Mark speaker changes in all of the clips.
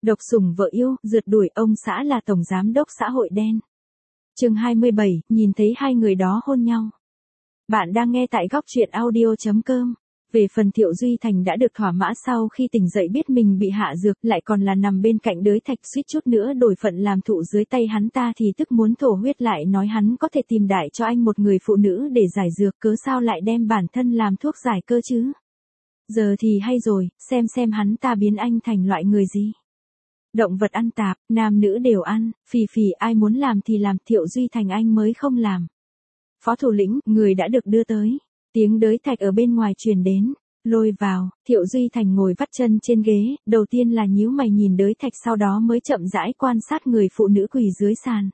Speaker 1: Độc sủng vợ yêu, rượt đuổi ông xã là tổng giám đốc xã hội đen. Chương 27, nhìn thấy hai người đó hôn nhau. Bạn đang nghe tại góc truyện audio.com. Về phần Thiệu Duy Thành đã được thỏa mãn sau khi tỉnh dậy biết mình bị hạ dược, lại còn là nằm bên cạnh Đới Thạch suýt chút nữa đổi phận làm thụ dưới tay hắn ta thì tức muốn thổ huyết, lại nói hắn có thể tìm đại cho anh một người phụ nữ để giải dược, cớ sao lại đem bản thân làm thuốc giải cơ chứ. Giờ thì hay rồi, xem hắn ta biến anh thành loại người gì. Động vật ăn tạp, nam nữ đều ăn, phì ai muốn làm thì làm, Thiệu Duy Thành anh mới không làm. Phó thủ lĩnh, người đã được đưa tới. Tiếng Đới Thạch ở bên ngoài truyền đến. Lôi vào, Thiệu Duy Thành ngồi vắt chân trên ghế, đầu tiên là nhíu mày nhìn Đới Thạch, sau đó mới chậm rãi quan sát người phụ nữ quỳ dưới sàn.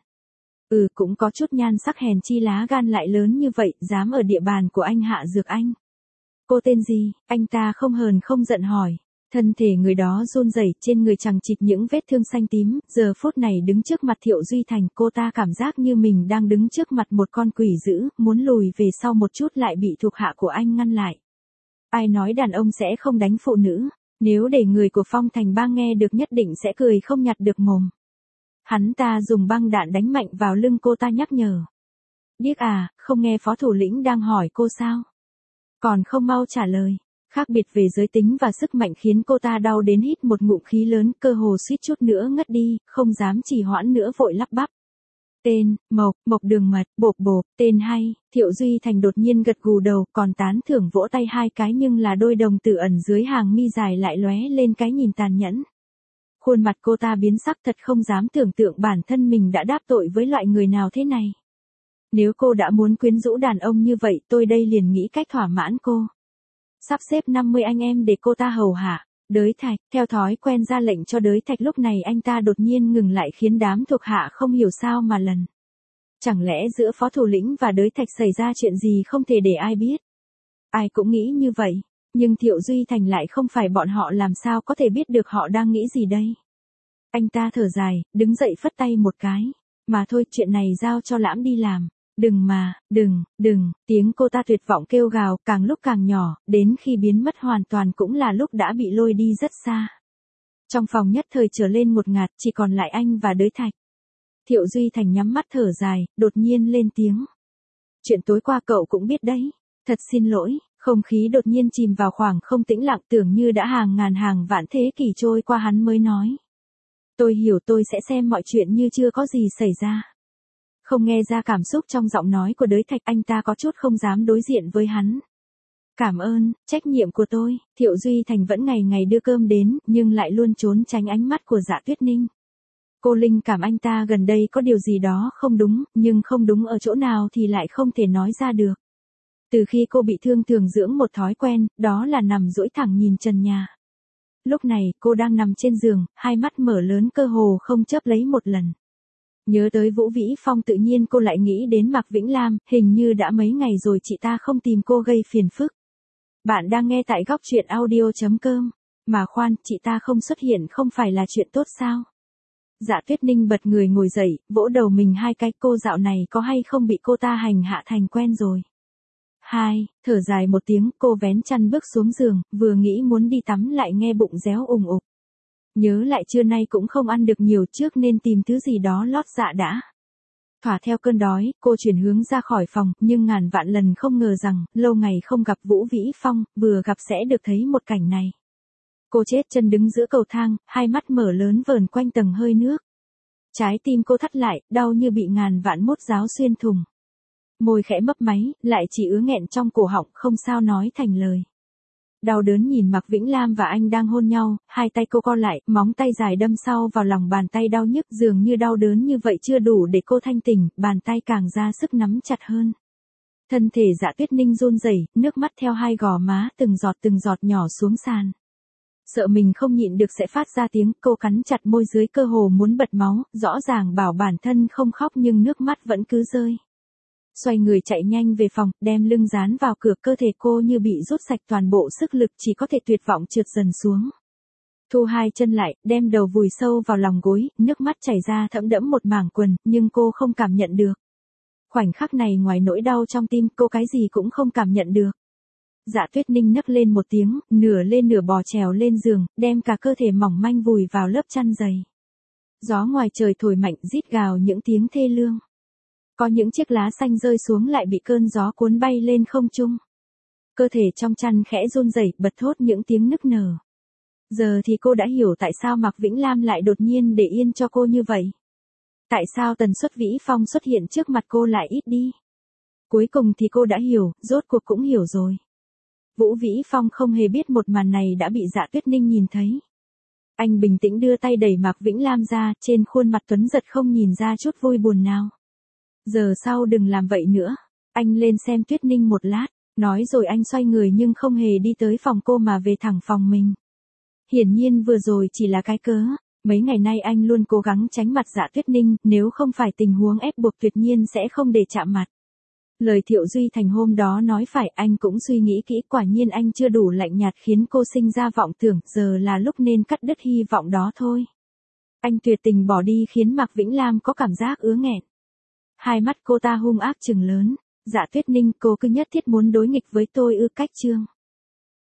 Speaker 1: Cũng có chút nhan sắc, hèn chi lá gan lại lớn như vậy, dám ở địa bàn của anh hạ dược anh. Cô tên gì? Anh ta không hờn không giận hỏi. Thân thể người đó run rẩy, trên người chằng chịt những vết thương xanh tím, giờ phút này đứng trước mặt Thiệu Duy Thành, cô ta cảm giác như mình đang đứng trước mặt một con quỷ dữ, muốn lùi về sau một chút lại bị thuộc hạ của anh ngăn lại. Ai nói đàn ông sẽ không đánh phụ nữ, nếu để người của Phong Thành Bang nghe được nhất định sẽ cười không nhặt được mồm. Hắn ta dùng băng đạn đánh mạnh vào lưng cô ta nhắc nhở. Điếc à, không nghe phó thủ lĩnh đang hỏi cô sao? Còn không mau trả lời. Khác biệt về giới tính và sức mạnh khiến cô ta đau đến hít một ngụm khí lớn, cơ hồ suýt chút nữa ngất đi, không dám trì hoãn nữa vội lắp bắp. Tên, Mộc Đường Mật, bộp, tên hay. Thiệu Duy Thành đột nhiên gật gù đầu, còn tán thưởng vỗ tay hai cái, nhưng là đôi đồng tử ẩn dưới hàng mi dài lại lóe lên cái nhìn tàn nhẫn. Khuôn mặt cô ta biến sắc, thật không dám tưởng tượng bản thân mình đã đáp tội với loại người nào thế này. Nếu cô đã muốn quyến rũ đàn ông như vậy, tôi đây liền nghĩ cách thỏa mãn cô. Sắp xếp 50 anh em để cô ta hầu hạ. Đới Thạch, theo thói quen ra lệnh cho Đới Thạch, lúc này anh ta đột nhiên ngừng lại khiến đám thuộc hạ không hiểu sao mà lần. Chẳng lẽ giữa phó thủ lĩnh và Đới Thạch xảy ra chuyện gì không thể để ai biết? Ai cũng nghĩ như vậy, nhưng Thiệu Duy Thành lại không phải, bọn họ làm sao có thể biết được họ đang nghĩ gì đây? Anh ta thở dài, đứng dậy phất tay một cái. Mà thôi, chuyện này giao cho Lãm đi làm. Đừng, tiếng cô ta tuyệt vọng kêu gào, càng lúc càng nhỏ, đến khi biến mất hoàn toàn cũng là lúc đã bị lôi đi rất xa. Trong phòng nhất thời trở lên một ngạt, chỉ còn lại anh và Đới Thạch. Thiệu Duy Thành nhắm mắt thở dài, đột nhiên lên tiếng. Chuyện tối qua cậu cũng biết đấy, thật xin lỗi, không khí đột nhiên chìm vào khoảng không tĩnh lặng, tưởng như đã hàng ngàn hàng vạn thế kỷ trôi qua, hắn mới nói. Tôi hiểu, tôi sẽ xem mọi chuyện như chưa có gì xảy ra. Không nghe ra cảm xúc trong giọng nói của Đới Thạch, anh ta có chút không dám đối diện với hắn. Cảm ơn, trách nhiệm của tôi. Thiệu Duy Thành vẫn ngày ngày đưa cơm đến, nhưng lại luôn trốn tránh ánh mắt của Dạ Tuyết Ninh. Cô linh cảm anh ta gần đây có điều gì đó không đúng, nhưng không đúng ở chỗ nào thì lại không thể nói ra được. Từ khi cô bị thương, thường dưỡng một thói quen, đó là nằm duỗi thẳng nhìn trần nhà. Lúc này, cô đang nằm trên giường, hai mắt mở lớn cơ hồ không chớp lấy một lần. Nhớ tới Vũ Vĩ Phong, tự nhiên cô lại nghĩ đến Mạc Vĩnh Lam, hình như đã mấy ngày rồi chị ta không tìm cô gây phiền phức. Bạn đang nghe tại góc truyện audio.com. Mà khoan, chị ta không xuất hiện không phải là chuyện tốt sao? Dạ Tuyết Ninh bật người ngồi dậy, vỗ đầu mình hai cái, cô dạo này có hay không bị cô ta hành hạ thành quen rồi. Thở dài một tiếng, cô vén chăn bước xuống giường, vừa nghĩ muốn đi tắm lại nghe bụng réo ùng ục. Nhớ lại trưa nay cũng không ăn được nhiều, trước nên tìm thứ gì đó lót dạ đã. Thỏa theo cơn đói, cô chuyển hướng ra khỏi phòng, nhưng ngàn vạn lần không ngờ rằng, lâu ngày không gặp Vũ Vĩ Phong, vừa gặp sẽ được thấy một cảnh này. Cô chết chân đứng giữa cầu thang, hai mắt mở lớn vờn quanh tầng hơi nước. Trái tim cô thắt lại, đau như bị ngàn vạn mốt giáo xuyên thủng. Môi khẽ mấp máy, lại chỉ ứa nghẹn trong cổ họng, không sao nói thành lời. Đau đớn nhìn Mạc Vĩnh Lam và anh đang hôn nhau, hai tay cô co lại, móng tay dài đâm sâu vào lòng bàn tay đau nhức, dường như đau đớn như vậy chưa đủ để cô thanh tỉnh, bàn tay càng ra sức nắm chặt hơn. Thân thể Dạ Tuyết Ninh run rẩy, nước mắt theo hai gò má từng giọt nhỏ xuống sàn. Sợ mình không nhịn được sẽ phát ra tiếng, cô cắn chặt môi dưới, cơ hồ muốn bật máu, rõ ràng bảo bản thân không khóc nhưng nước mắt vẫn cứ rơi. Xoay người chạy nhanh về phòng, đem lưng dán vào cửa, cơ thể cô như bị rút sạch toàn bộ sức lực, chỉ có thể tuyệt vọng trượt dần xuống. Thu hai chân lại, đem đầu vùi sâu vào lòng gối, nước mắt chảy ra thấm đẫm một mảng quần, nhưng cô không cảm nhận được. Khoảnh khắc này ngoài nỗi đau trong tim, cô cái gì cũng không cảm nhận được. Dạ Tuyết Ninh nấc lên một tiếng, nửa lên nửa bò trèo lên giường, đem cả cơ thể mỏng manh vùi vào lớp chăn dày. Gió ngoài trời thổi mạnh rít gào những tiếng thê lương. Có những chiếc lá xanh rơi xuống lại bị cơn gió cuốn bay lên không trung. Cơ thể trong chăn khẽ run rẩy, bật thốt những tiếng nức nở. Giờ thì cô đã hiểu tại sao Mạc Vĩnh Lam lại đột nhiên để yên cho cô như vậy. Tại sao tần suất Vĩ Phong xuất hiện trước mặt cô lại ít đi. Cuối cùng thì cô đã hiểu, rốt cuộc cũng hiểu rồi. Vũ Vĩ Phong không hề biết một màn này đã bị Dạ Tuyết Ninh nhìn thấy. Anh bình tĩnh đưa tay đẩy Mạc Vĩnh Lam ra, trên khuôn mặt tuấn giật không nhìn ra chút vui buồn nào. Giờ sau đừng làm vậy nữa. Anh lên xem Tuyết Ninh một lát, nói rồi anh xoay người nhưng không hề đi tới phòng cô mà về thẳng phòng mình. Hiển nhiên vừa rồi chỉ là cái cớ, mấy ngày nay anh luôn cố gắng tránh mặt Dạ Tuyết Ninh, nếu không phải tình huống ép buộc tuyệt nhiên sẽ không để chạm mặt. Lời Thiệu Duy Thành hôm đó nói phải, anh cũng suy nghĩ kỹ, quả nhiên anh chưa đủ lạnh nhạt khiến cô sinh ra vọng tưởng, giờ là lúc nên cắt đứt hy vọng đó thôi. Anh tuyệt tình bỏ đi khiến Mạc Vĩnh Lam có cảm giác ứa nghẹn. Hai mắt cô ta hung ác trừng lớn. Dạ Tuyết Ninh, cô cứ nhất thiết muốn đối nghịch với tôi ư? Cách chương